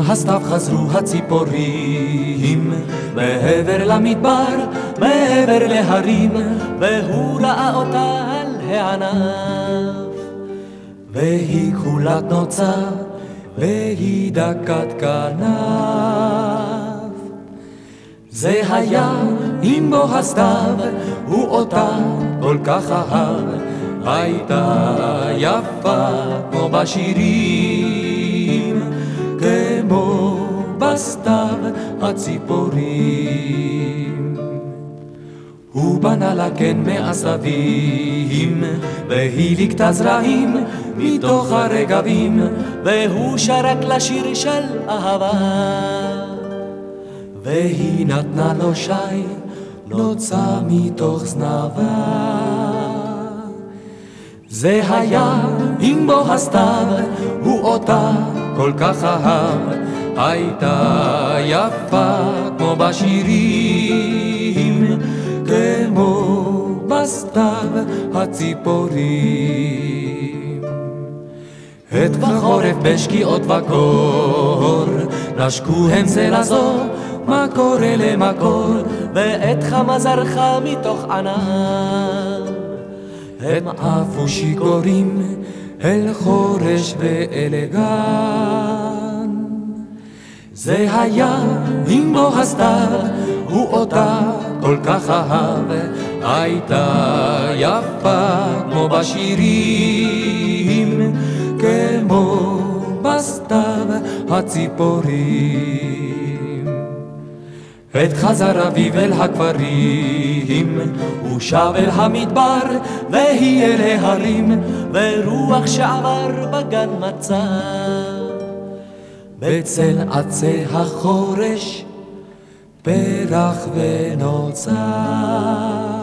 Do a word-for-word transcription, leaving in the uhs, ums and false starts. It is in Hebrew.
הסתיו חזרו הציפורים, מעבר למדבר, מעבר להרים, והוא ראה אותה על הענף. והיא כחולת נוצה, והיא דקת כנף. זה היה עם בוא הסתיו, הוא אותה כל כך אהב, הייתה יפה כמו בשירים, כמו בסתיו הציפורים. הוא בנה לה קן מעשבים, והיא ליקטה זרעים מתוך הרגבים, והוא שרק לשיר של אהבה. והיא נתנה לו שי, נוצה מתוך זנבה. זה היה עם בוא הסתיו, הוא אותה כל כך אהב, הייתה יפה כמו בשירים, כמו בסתיו הציפורים. עת וחורף בשקיעות וקור, נשקו הם זה לזו, מקור אלה מקור, ועת חמה זרחה מתוך ענן. הם עפו שיכורים אל חורש ואל גן. זה היה עם בוא הסתיו, הוא אותה כל כך אהב, הייתה יפה כמו בשירים, כמו בסתיו הציפורים. עת חזר אביב אל הכפרים, הוא שב אל המדבר, והיא אל ההרים, ורוח שעבר בגן מצא. בצל עצי החורש פרח ונוצר.